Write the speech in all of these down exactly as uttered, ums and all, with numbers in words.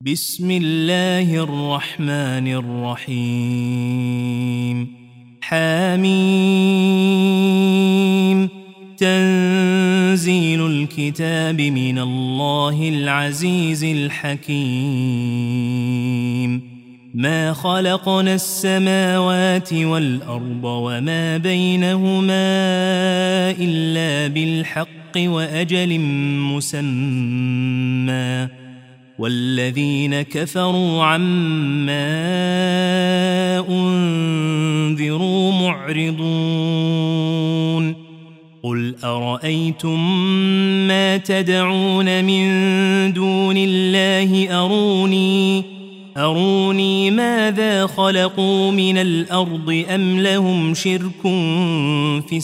بسم الله الرحمن الرحيم حميم تنزيل الكتاب من الله العزيز الحكيم ما خلقنا السماوات والأرض وما بينهما إلا بالحق وأجل مسمى والذين كفروا عما أنذروا معرضون قل أرأيتم ما تدعون من دون الله أروني أروني ماذا خلقوا من الأرض أم لهم شرك في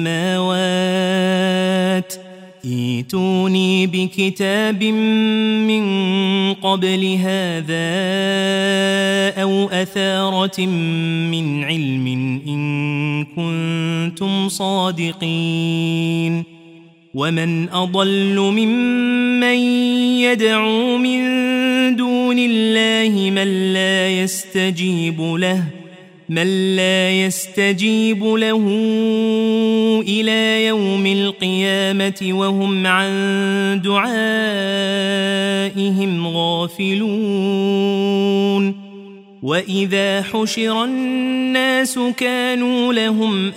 السماوات ائتوني بكتاب من قبل هذا أو أثارة من علم إن كنتم صادقين ومن أضل ممن يدعو من دون الله من لا يستجيب له من لا يستجيب له إلى يوم القيامة وهم عن دعائهم غافلون وإذا حشر الناس كانوا لهم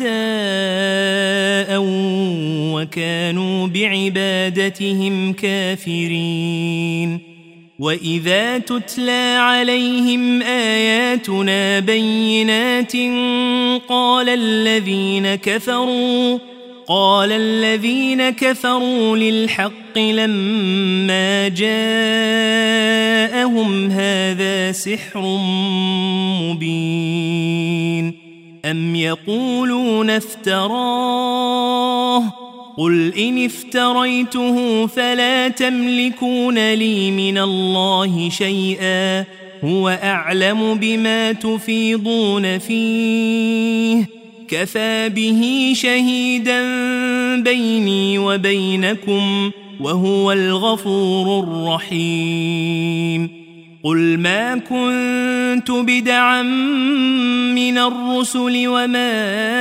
أعداء وكانوا بعبادتهم كافرين وإذا تتلى عليهم آياتنا بينات قال الذين كفروا قال الذين كفروا للحق لما جاءهم هذا سحر مبين أم يقولون افتراه قل إن افتريته فلا تملكون لي من الله شيئا هو أعلم بما تفيضون فيه كفى به شهيدا بيني وبينكم وهو الغفور الرحيم قل ما كنت بدعا من الرسل وما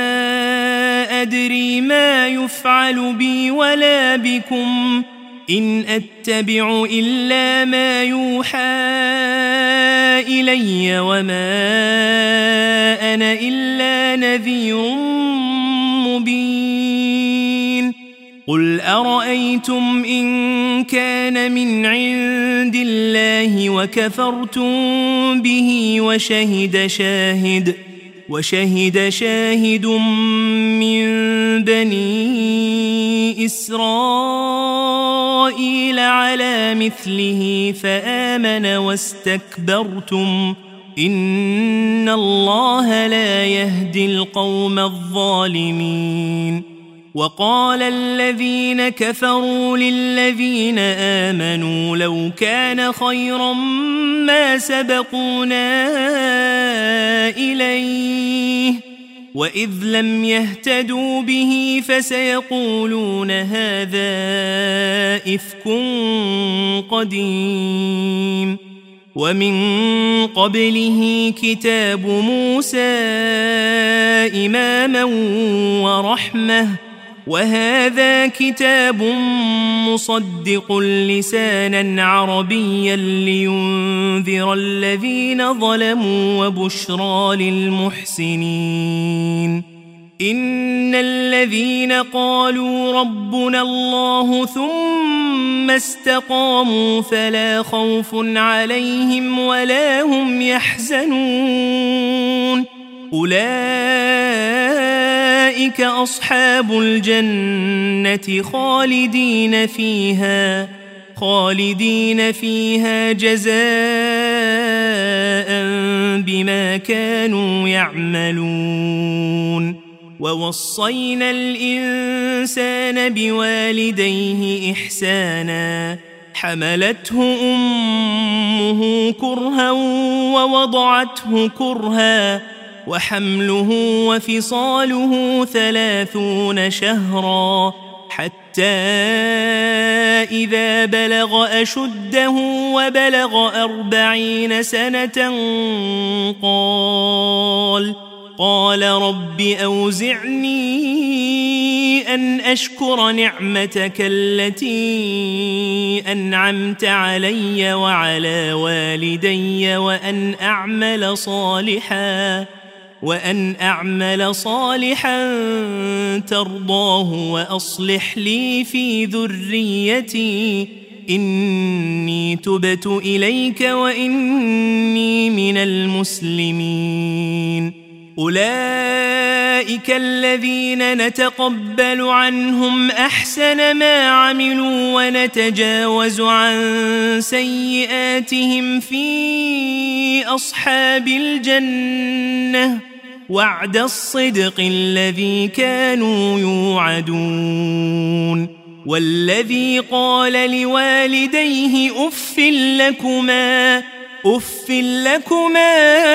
أدري ما يفعل بي ولا بكم إن أتبع إلا ما يوحى إلي وما أنا إلا نذير مبين قل أرأيتم إن كان من عند الله وكفرتم به وشهد شاهد وشهد شاهد من بني إسرائيل على مثله فآمن واستكبرتم إن الله لا يهدي القوم الظالمين وقال الذين كفروا للذين آمنوا لو كان خيرا ما سبقونا إليه وإذ لم يهتدوا به فسيقولون هذا إفك قديم ومن قبله كتاب موسى إماما ورحمة وهذا كتاب مصدق لسانا عربيا لينذر الذين ظلموا وبشرى للمحسنين إن الذين قالوا ربنا الله ثم استقاموا فلا خوف عليهم ولا هم يحزنون أولئك أصحاب الجنة خالدين فيها خالدين فيها جزاء بما كانوا يعملون ووصينا الإنسان بوالديه إحسانا حملته أمه كرها ووضعته كرها وحمله وفصاله ثلاثون شهرا حتى إذا بلغ أشده وبلغ أربعين سنة قال قال رب أوزعني أن أشكر نعمتك التي أنعمت علي وعلى والدي وأن أعمل صالحا وأن أعمل صالحا ترضاه وأصلح لي في ذريتي إني تبت إليك وإني من المسلمين. أولئك الذين نتقبل عنهم أحسن ما عملوا ونتجاوز عن سيئاتهم في أصحاب الجنة وعد الصدق الذي كانوا يوعدون. والذي قال لوالديه أف لكما أف لكما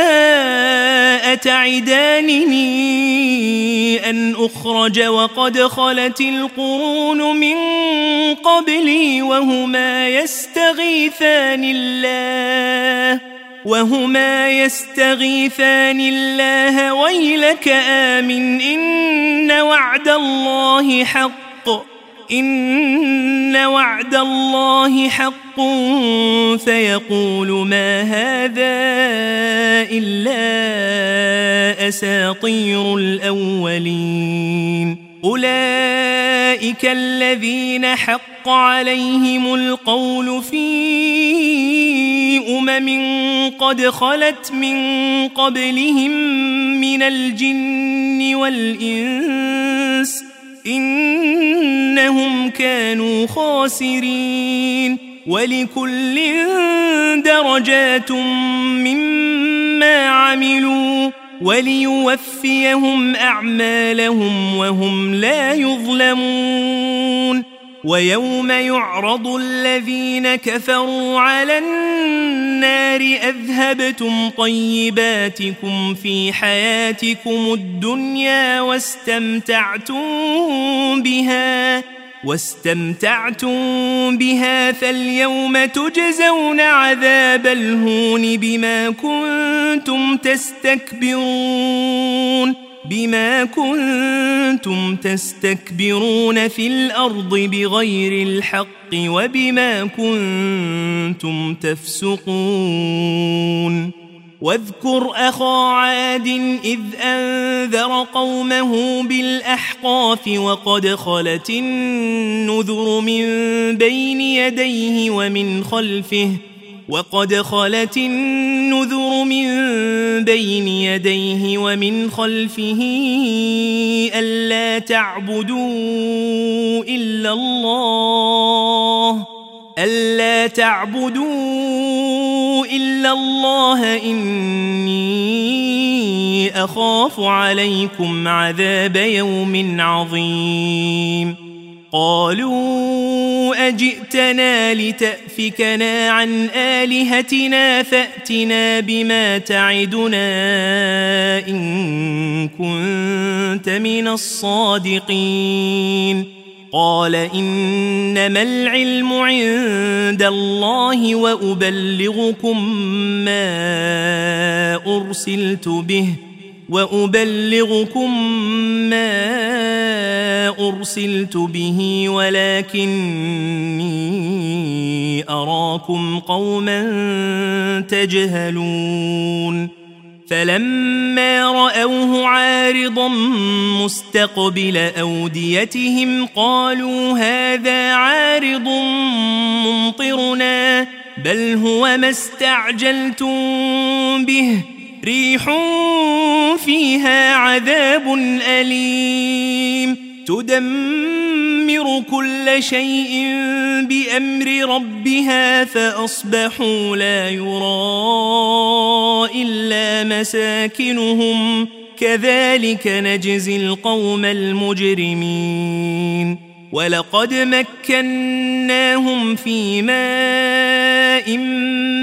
أتعدانني أن أخرج وقد خلت القرون من قبلي وهما يستغيثان الله وهما يستغيثان الله ويلك آمن إن وعد الله حق إن وعد الله حق فيقول ما هذا إلا أساطير الأولين. أولئك الذين حق عليهم القول في أمم قد خلت من قبلهم من الجن والإنس إنهم كانوا خاسرين. ولكل درجات مما عملوا وليوفيهم أعمالهم وهم لا يظلمون. ويوم يعرض الذين كفروا على النار أذهبتم طيباتكم في حياتكم الدنيا واستمتعتم بها واستمتعتم بها فاليوم تجزون عذاب الهون بما كنتم تستكبرون بما كنتم تستكبرون في الأرض بغير الحق وبما كنتم تفسقون. واذكر أخا عاد إذ أنذر قومه بالأحقاف وقد خلت النذر من بين يديه ومن خلفه وقد خلت النذر من بين يديه ومن خلفه ألا تعبدوا إلا الله ألا تعبدوا إلا الله إني أخاف عليكم عذاب يوم عظيم. قالوا أجئتنا لتأفكنا عن آلهتنا فأتنا بما تعدنا إن كنت من الصادقين. قال إنما العلم عند الله وأبلغكم ما أرسلت به وأبلغكم ما أرسلت به ولكني أراكم قوما تجهلون. فلما رأوه عارضا مستقبل أوديتهم قالوا هذا عارض ممطرنا بل هو ما استعجلتم به ريح فيها عذاب أليم تدمر كل شيء بأمر ربها فأصبحوا لا يرى إلا مساكنهم كذلك نجزي القوم المجرمين. ولقد مكناهم في ماء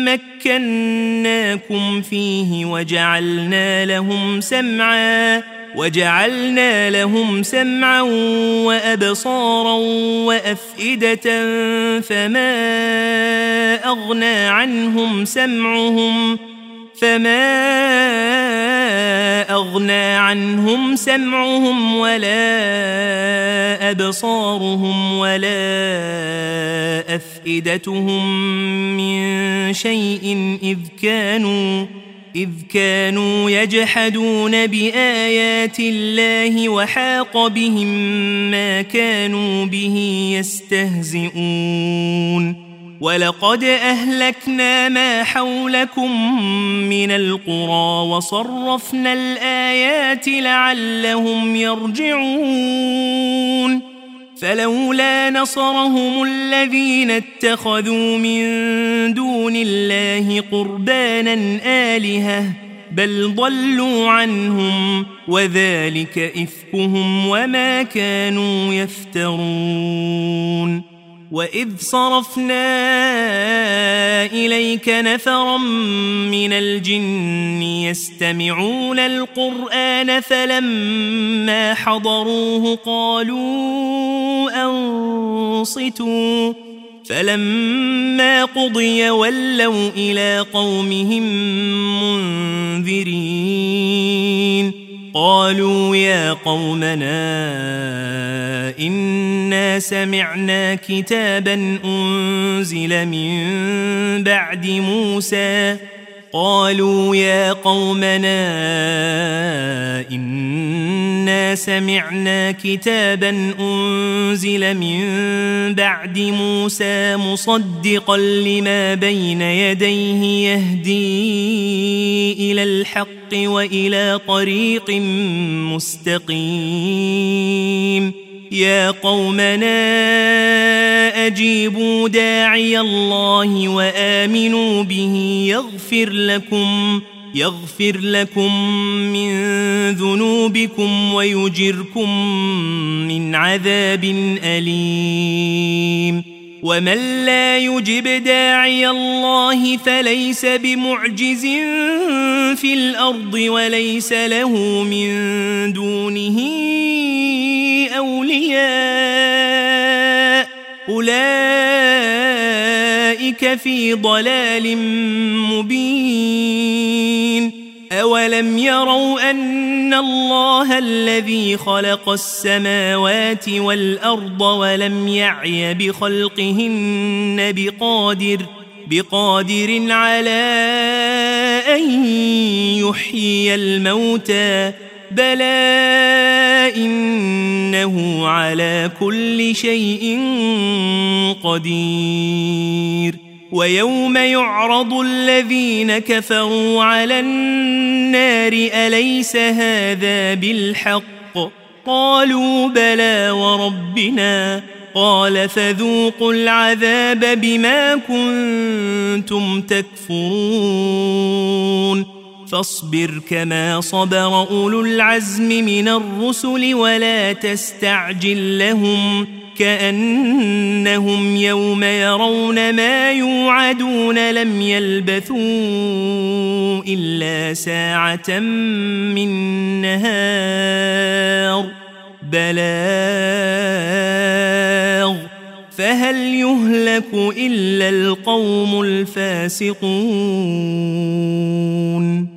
مكناكم فيه وجعلنا لهم سمعا وجعلنا لهم سمعا وأبصارا وأفئدة فما أغنى عنهم سمعهم فما أغنى عنهم سمعهم ولا أبصارهم ولا أفئدتهم من شيء إذ كانوا إذ كانوا يجحدون بآيات الله وحاق بهم ما كانوا به يستهزئون ولقد أهلكنا ما حولكم من القرى وصرفنا الآيات لعلهم يرجعون فلولا نصرهم الذين اتخذوا من دون الله قربانا آلهة بل ضلوا عنهم وذلك إفكهم وما كانوا يفترون وإذ صرفنا إليك نفرا من الجن يستمعون القرآن فلما حضروه قالوا أنصتوا فلما قضي ولوا إلى قومهم منذرين قالوا يا قومنا إنا سمعنا كتابا أنزل من بعد موسى قالوا يا قومنا إنا سمعنا كتابا أنزل من بعد موسى مصدقا لما بين يديه يهدي إلى الحق وإلى طريق مستقيم يا قومنا أجيبوا داعي الله وآمنوا به يغفر لكم يغفر لكم من ذنوبكم ويجركم من عذاب أليم ومن لا يجب داعي الله فليس بمعجز في الأرض وليس له من دونه أولياء أولئك في ضلال مبين أولم يروا أن الله الذي خلق السماوات والأرض ولم يعي بخلقهن بقادر بقادر على أن يحيي الموتى بلى إنه على كل شيء قدير ويوم يعرض الذين كفروا على النار أليس هذا بالحق قالوا بلى وربنا قال فذوقوا العذاب بما كنتم تكفرون فاصبر كما صبر أولو العزم من الرسل ولا تستعجل لهم كأنهم يوم يرون ما يوعدون لم يلبثوا إلا ساعة من نهار بلاغ فهل يهلك إلا القوم الفاسقون